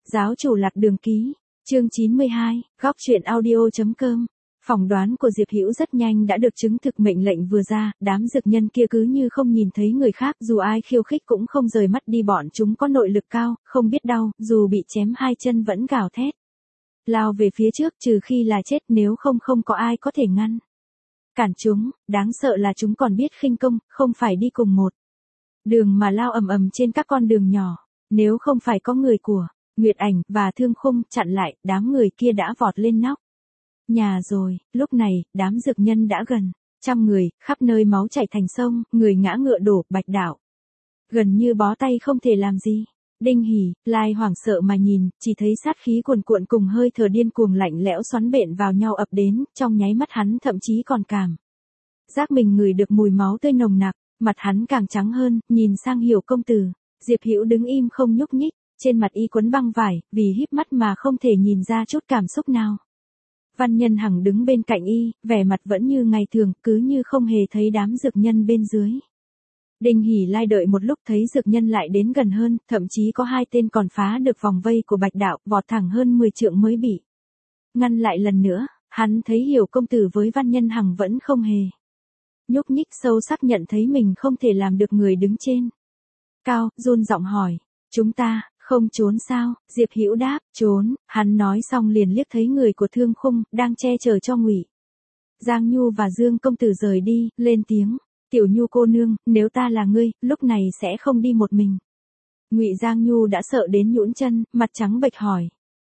Giáo chủ lạc đường ký, chương 92, góc truyện audio.com. Phỏng đoán của Diệp Hữu rất nhanh đã được chứng thực, mệnh lệnh vừa ra, đám dược nhân kia cứ như không nhìn thấy người khác, dù ai khiêu khích cũng không rời mắt đi, bọn chúng có nội lực cao, không biết đau, dù bị chém hai chân vẫn gào thét. Lao về phía trước, trừ khi là chết, nếu không có ai có thể ngăn cản chúng. Đáng sợ là chúng còn biết khinh công, không phải đi cùng một đường mà lao ầm trên các con đường nhỏ. Nếu không phải có người của Nguyệt Ảnh và Thương Khung chặn lại, đám người kia đã vọt lên nóc nhà rồi. Lúc này, đám dược nhân đã gần 100 người, khắp nơi máu chảy thành sông, người ngã ngựa đổ. Bạch Đạo gần như bó tay không thể làm gì. Đinh Hỉ, Lai hoảng sợ mà nhìn, chỉ thấy sát khí cuồn cuộn cùng hơi thở điên cuồng lạnh lẽo xoắn bện vào nhau ập đến, trong nháy mắt hắn thậm chí còn cảm giác mình ngửi được mùi máu tươi nồng nặc, mặt hắn càng trắng hơn, nhìn sang Hiểu công tử. Diệp Hữu đứng im không nhúc nhích, trên mặt y quấn băng vải, vì híp mắt mà không thể nhìn ra chút cảm xúc nào. Văn Nhân Hằng đứng bên cạnh y, vẻ mặt vẫn như ngày thường, cứ như không hề thấy đám dược nhân bên dưới. Đinh Hỉ Lai đợi một lúc thấy dược nhân lại đến gần hơn, thậm chí có 2 tên còn phá được vòng vây của Bạch Đạo, vọt thẳng hơn 10 trượng mới bị ngăn lại lần nữa. Hắn thấy Hiểu công tử với Văn Nhân Hằng vẫn không hề nhúc nhích, sâu sắc nhận thấy mình không thể làm được người đứng trên cao, run giọng hỏi, chúng ta không trốn sao? Diệp Hữu đáp, trốn. Hắn nói xong liền liếc thấy người của Thương Khung đang che chở cho Ngụy Giang Nhu và Dương công tử rời đi, lên tiếng, Tiểu Nhu cô nương, nếu ta là ngươi, lúc này sẽ không đi một mình. Ngụy Giang Nhu đã sợ đến nhũn chân, mặt trắng bệch hỏi,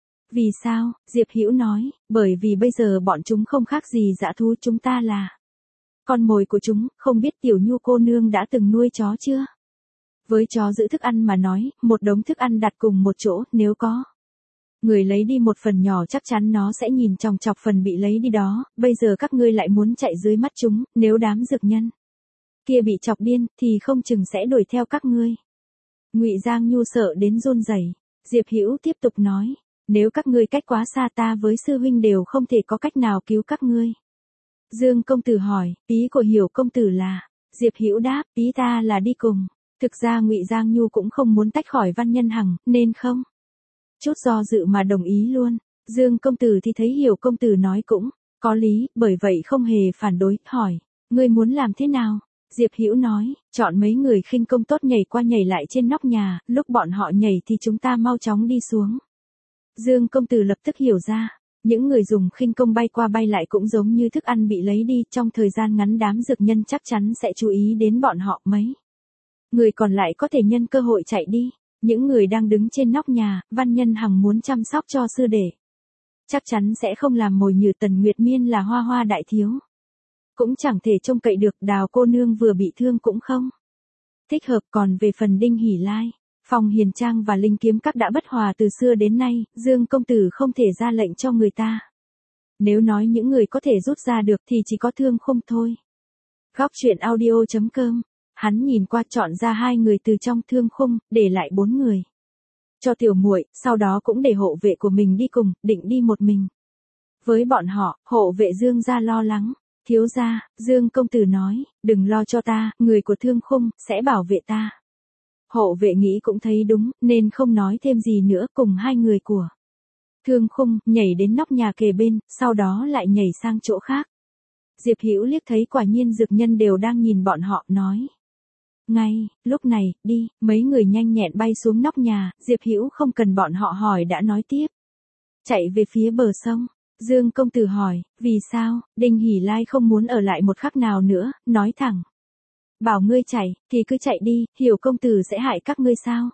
vì sao? Diệp Hữu nói, bởi vì bây giờ bọn chúng không khác gì dã thú, chúng ta là con mồi của chúng. Không biết Tiểu Nhu cô nương đã từng nuôi chó chưa? Với chó giữ thức ăn mà nói, một đống thức ăn đặt cùng một chỗ, nếu có người lấy đi một phần nhỏ chắc chắn nó sẽ nhìn chòng chọc phần bị lấy đi đó. Bây giờ các ngươi lại muốn chạy dưới mắt chúng, nếu đám dược nhân kia bị chọc điên, thì không chừng sẽ đuổi theo các ngươi. Ngụy Giang Nhu sợ đến run rẩy. Diệp Hữu tiếp tục nói, nếu các ngươi cách quá xa, ta với sư huynh đều không thể có cách nào cứu các ngươi. Dương công tử hỏi, ý của Hiểu công tử là? Diệp Hữu đáp, ý ta là đi cùng. Thực ra Ngụy Giang Nhu cũng không muốn tách khỏi Văn Nhân Hằng, nên không chút do dự mà đồng ý luôn. Dương công tử thì thấy Hiểu công tử nói cũng có lý, bởi vậy không hề phản đối, hỏi, ngươi muốn làm thế nào? Diệp Hữu nói, chọn mấy người khinh công tốt nhảy qua nhảy lại trên nóc nhà, lúc bọn họ nhảy thì chúng ta mau chóng đi xuống. Dương công tử lập tức hiểu ra, những người dùng khinh công bay qua bay lại cũng giống như thức ăn bị lấy đi, trong thời gian ngắn đám dược nhân chắc chắn sẽ chú ý đến bọn họ. Mấy người còn lại có thể nhân cơ hội chạy đi. Những người đang đứng trên nóc nhà, Văn Nhân Hằng muốn chăm sóc cho sư đệ, chắc chắn sẽ không làm mồi nhử. Tần Nguyệt Miên là hoa hoa đại thiếu, cũng chẳng thể trông cậy được. Đào cô nương vừa bị thương cũng không thích hợp. Còn về phần Đinh Hỉ Lai, Phong Hiền Trang và Linh Kiếm Các đã bất hòa từ xưa đến nay, Dương công tử không thể ra lệnh cho người ta. Nếu nói những người có thể rút ra được thì chỉ có Thương Khung thôi. Góc truyện audio.com. Hắn nhìn qua chọn ra 2 người từ trong Thương Khung, để lại 4 người cho tiểu muội, sau đó cũng để hộ vệ của mình đi cùng, định đi một mình với bọn họ. Hộ vệ Dương gia lo lắng, thiếu gia, Dương công tử nói, đừng lo cho ta, người của Thương Khung sẽ bảo vệ ta. Hộ vệ nghĩ cũng thấy đúng, nên không nói thêm gì nữa, cùng 2 người của Thương Khung nhảy đến nóc nhà kề bên, sau đó lại nhảy sang chỗ khác. Diệp Hữu liếc thấy quả nhiên dược nhân đều đang nhìn bọn họ, nói, ngay lúc này, đi. Mấy người nhanh nhẹn bay xuống nóc nhà, Diệp Hữu không cần bọn họ hỏi đã nói tiếp, chạy về phía bờ sông. Dương công tử hỏi, vì sao? Đinh Hỉ Lai không muốn ở lại một khắc nào nữa, nói thẳng, bảo ngươi chạy, thì cứ chạy đi, Hiểu công tử sẽ hại các ngươi sao?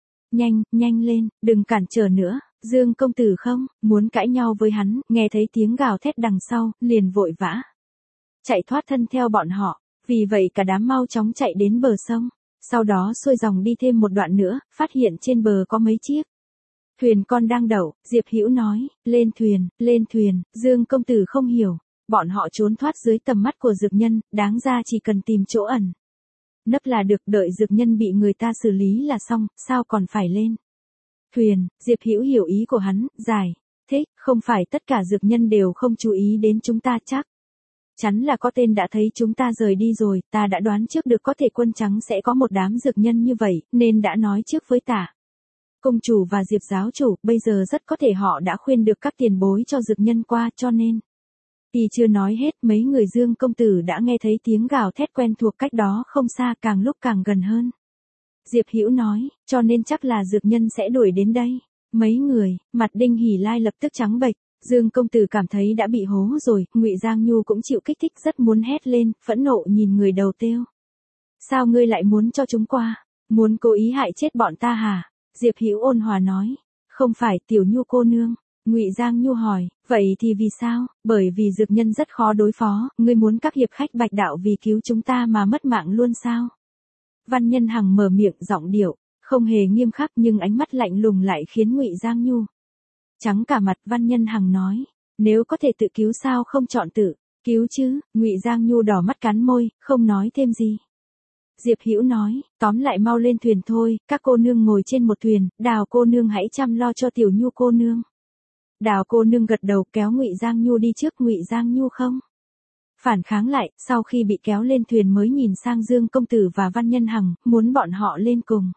Nhanh lên, đừng cản trở nữa. Dương công tử không muốn cãi nhau với hắn, nghe thấy tiếng gào thét đằng sau, liền vội vã chạy thoát thân theo bọn họ. Vì vậy cả đám mau chóng chạy đến bờ sông, sau đó xuôi dòng đi thêm một đoạn nữa, phát hiện trên bờ có mấy chiếc thuyền con đang đậu. Diệp Hữu nói, lên thuyền. Dương công tử không hiểu, bọn họ trốn thoát dưới tầm mắt của dược nhân, đáng ra chỉ cần tìm chỗ ẩn nấp là được, đợi dược nhân bị người ta xử lý là xong, sao còn phải lên thuyền? Diệp Hữu hiểu ý của hắn, giải thích, không phải tất cả dược nhân đều không chú ý đến chúng ta, chắc chắn là có tên đã thấy chúng ta rời đi rồi. Ta đã đoán trước được có thể Quân Trắng sẽ có một đám dược nhân như vậy, nên đã nói trước với Tả Cung chủ và Diệp giáo chủ, bây giờ rất có thể họ đã khuyên được các tiền bối cho dược nhân qua, cho nên. Y chưa nói hết, mấy người Dương công tử đã nghe thấy tiếng gào thét quen thuộc cách đó không xa, càng lúc càng gần hơn. Diệp Hữu nói, cho nên chắc là dược nhân sẽ đuổi đến đây. Mấy người, mặt Đinh Hỉ Lai lập tức trắng bệch. Dương công tử cảm thấy đã bị hố rồi, Ngụy Giang Nhu cũng chịu kích thích, rất muốn hét lên, phẫn nộ nhìn người đầu têu. Sao ngươi lại muốn cho chúng qua? Muốn cố ý hại chết bọn ta hả? Diệp Hữu ôn hòa nói. Không phải, Tiểu Nhu cô nương. Ngụy Giang Nhu hỏi, vậy thì vì sao? Bởi vì dược nhân rất khó đối phó, ngươi muốn các hiệp khách Bạch đạo vì cứu chúng ta mà mất mạng luôn sao? Văn Nhân Hằng mở miệng, giọng điệu không hề nghiêm khắc nhưng ánh mắt lạnh lùng lại khiến Ngụy Giang Nhu trắng cả mặt. Văn Nhân Hằng nói, nếu có thể tự cứu sao không chọn tự cứu chứ? Ngụy Giang Nhu đỏ mắt cắn môi, không nói thêm gì. Diệp Hữu nói, tóm lại mau lên thuyền thôi, các cô nương ngồi trên một thuyền, Đào cô nương hãy chăm lo cho Tiểu Nhu cô nương. Đào cô nương gật đầu, kéo Ngụy Giang Nhu đi trước. Ngụy Giang Nhu không phản kháng lại, sau khi bị kéo lên thuyền mới nhìn sang Dương công tử và Văn Nhân Hằng, muốn bọn họ lên cùng.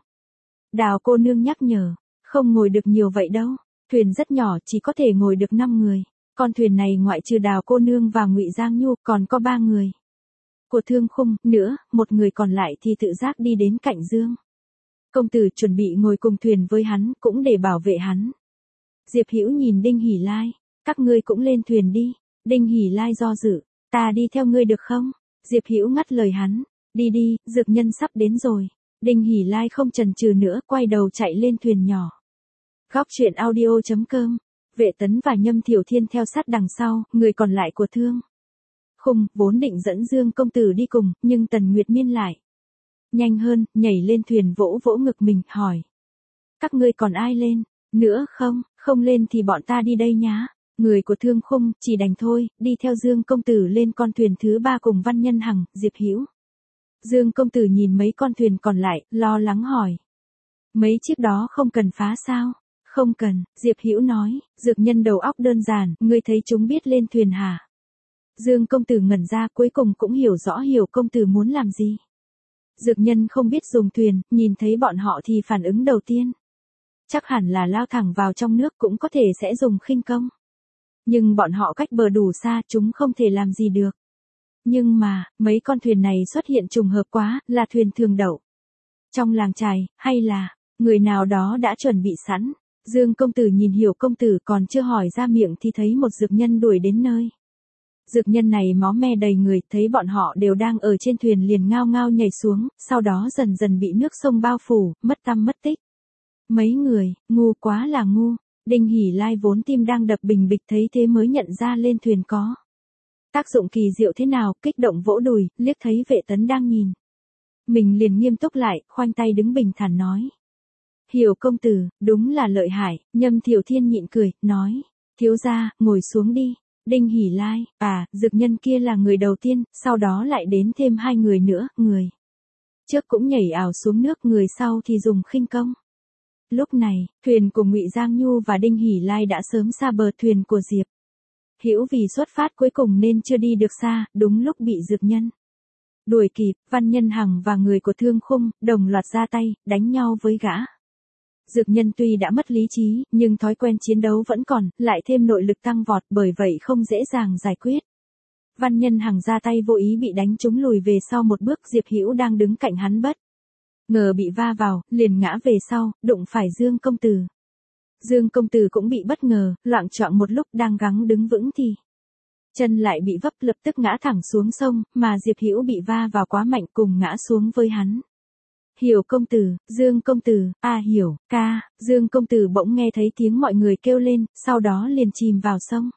Đào cô nương nhắc nhở, không ngồi được nhiều vậy đâu, thuyền rất nhỏ, chỉ có thể ngồi được 5 người. Con thuyền này ngoại trừ Đào cô nương và Ngụy Giang Nhu còn có 3 người của Thương Khung nữa, một người còn lại thì tự giác đi đến cạnh Dương công tử, chuẩn bị ngồi cùng thuyền với hắn, cũng để bảo vệ hắn. Diệp Hữu nhìn Đinh Hỉ Lai, các ngươi cũng lên thuyền đi. Đinh Hỉ Lai do dự, ta đi theo ngươi được không? Diệp Hữu ngắt lời hắn, đi đi, dược nhân sắp đến rồi. Đinh Hỉ Lai không chần chừ nữa, quay đầu chạy lên thuyền nhỏ. Góc truyện audio.com, Vệ Tấn và Nhâm Thiểu Thiên theo sát đằng sau, người còn lại của Thương Khung vốn định dẫn Dương công tử đi cùng, nhưng Tần Nguyệt Miên lại nhanh hơn, nhảy lên thuyền vỗ vỗ ngực mình, hỏi. Các ngươi còn ai lên nữa không? Không lên thì bọn ta đi đây nhá. Người của Thương Khung chỉ đành thôi, đi theo Dương công tử lên con thuyền thứ 3 cùng Văn Nhân Hằng, Diệp Hữu. Dương công tử nhìn mấy con thuyền còn lại, lo lắng hỏi. Mấy chiếc đó không cần phá sao? Không cần, Diệp Hữu nói, dược nhân đầu óc đơn giản, ngươi thấy chúng biết lên thuyền hả? Dương công tử ngẩn ra, cuối cùng cũng hiểu rõ Hiểu công tử muốn làm gì. Dược nhân không biết dùng thuyền, nhìn thấy bọn họ thì phản ứng đầu tiên chắc hẳn là lao thẳng vào trong nước, cũng có thể sẽ dùng khinh công. Nhưng bọn họ cách bờ đủ xa, chúng không thể làm gì được. Nhưng mà, mấy con thuyền này xuất hiện trùng hợp quá, là thuyền thường đậu trong làng chài, hay là người nào đó đã chuẩn bị sẵn. Dương công tử nhìn Hiểu công tử, còn chưa hỏi ra miệng thì thấy một dược nhân đuổi đến nơi. Dược nhân này máu me đầy người, thấy bọn họ đều đang ở trên thuyền liền ngao ngao nhảy xuống, sau đó dần dần bị nước sông bao phủ, mất tăm mất tích. Mấy người, ngu quá là ngu. Đinh Hỉ Lai vốn tim đang đập bình bịch, thấy thế mới nhận ra lên thuyền có tác dụng kỳ diệu thế nào, kích động vỗ đùi, liếc thấy Vệ Tấn đang nhìn mình liền nghiêm túc lại, khoanh tay đứng bình thản nói. Hiểu công tử, đúng là lợi hại. Nhâm Thiểu Thiên nhịn cười, nói. Thiếu gia, ngồi xuống đi. Đinh Hỉ Lai, dược nhân kia là người đầu tiên, sau đó lại đến thêm 2 người nữa, người trước cũng nhảy ảo xuống nước, người sau thì dùng khinh công. Lúc này, thuyền của Ngụy Giang Nhu và Đinh Hỉ Lai đã sớm xa bờ. Thuyền của Diệp Hữu vì xuất phát cuối cùng nên chưa đi được xa, đúng lúc bị dược nhân đuổi kịp. Văn Nhân Hằng và người của Thương Khung đồng loạt ra tay, đánh nhau với gã. Dược nhân tuy đã mất lý trí, nhưng thói quen chiến đấu vẫn còn, lại thêm nội lực tăng vọt, bởi vậy không dễ dàng giải quyết. Văn Nhân Hằng ra tay vô ý bị đánh trúng, lùi về sau một bước. Diệp Hữu đang đứng cạnh hắn bất ngờ bị va vào, liền ngã về sau, đụng phải Dương công tử. Dương công tử cũng bị bất ngờ, loạng choạng một lúc, đang gắng đứng vững thì chân lại bị vấp, lập tức ngã thẳng xuống sông, mà Diệp Hữu bị va vào quá mạnh, cùng ngã xuống với hắn. Hiểu công tử, Dương công tử, Hiểu, ca. Dương công tử bỗng nghe thấy tiếng mọi người kêu lên, sau đó liền chìm vào sông.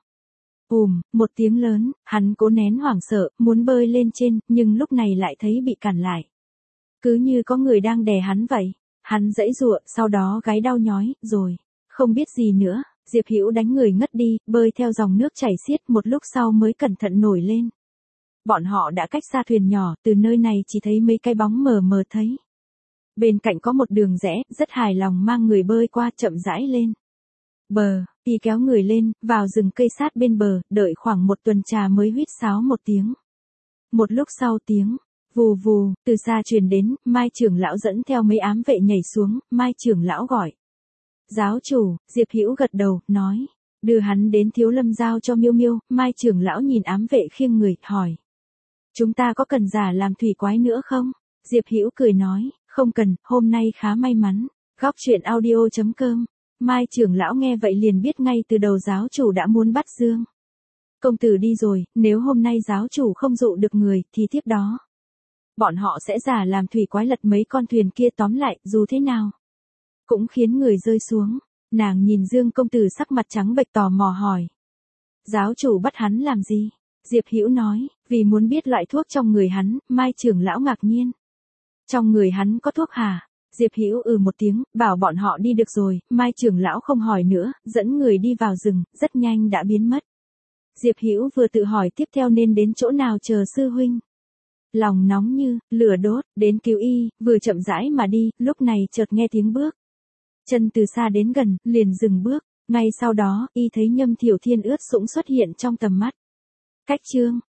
Một tiếng lớn, hắn cố nén hoảng sợ, muốn bơi lên trên, nhưng lúc này lại thấy bị cản lại. Cứ như có người đang đè hắn vậy. Hắn giãy giụa, sau đó gáy đau nhói, rồi không biết gì nữa. Diệp Hữu đánh người ngất đi, bơi theo dòng nước chảy xiết, một lúc sau mới cẩn thận nổi lên. Bọn họ đã cách xa thuyền nhỏ, từ nơi này chỉ thấy mấy cái bóng mờ mờ thấy. Bên cạnh có một đường rẽ, rất hài lòng mang người bơi qua, chậm rãi lên bờ. Y kéo người lên, vào rừng cây sát bên bờ, đợi khoảng 1 tuần trà mới huýt sáo một tiếng. Một lúc sau tiếng vù vù từ xa truyền đến, Mai trưởng lão dẫn theo mấy ám vệ nhảy xuống. Mai trưởng lão gọi Giáo chủ, Diệp Hữu gật đầu, nói. Đưa hắn đến Thiếu Lâm giao cho Miêu Miêu, Mai trưởng lão nhìn ám vệ khiêng người, hỏi. Chúng ta có cần giả làm thủy quái nữa không? Diệp Hữu cười nói, không cần, hôm nay khá may mắn. Góc truyện audio.com. Mai trưởng lão nghe vậy liền biết ngay từ đầu giáo chủ đã muốn bắt Dương công tử đi rồi, nếu hôm nay giáo chủ không dụ được người, thì tiếp đó bọn họ sẽ giả làm thủy quái lật mấy con thuyền kia, tóm lại, dù thế nào cũng khiến người rơi xuống. Nàng nhìn Dương công tử sắc mặt trắng bệch tò mò hỏi. Giáo chủ bắt hắn làm gì? Diệp Hữu nói, vì muốn biết loại thuốc trong người hắn. Mai trưởng lão ngạc nhiên. Trong người hắn có thuốc hả? Diệp Hữu một tiếng, bảo bọn họ đi được rồi. Mai trưởng lão không hỏi nữa, dẫn người đi vào rừng, rất nhanh đã biến mất. Diệp Hữu vừa tự hỏi tiếp theo nên đến chỗ nào chờ sư huynh. Lòng nóng như lửa đốt, đến cứu y, vừa chậm rãi mà đi, lúc này chợt nghe tiếng bước chân từ xa đến gần, liền dừng bước. Ngay sau đó, y thấy Nhâm Thiểu Thiên ướt sũng xuất hiện trong tầm mắt. Cách Chương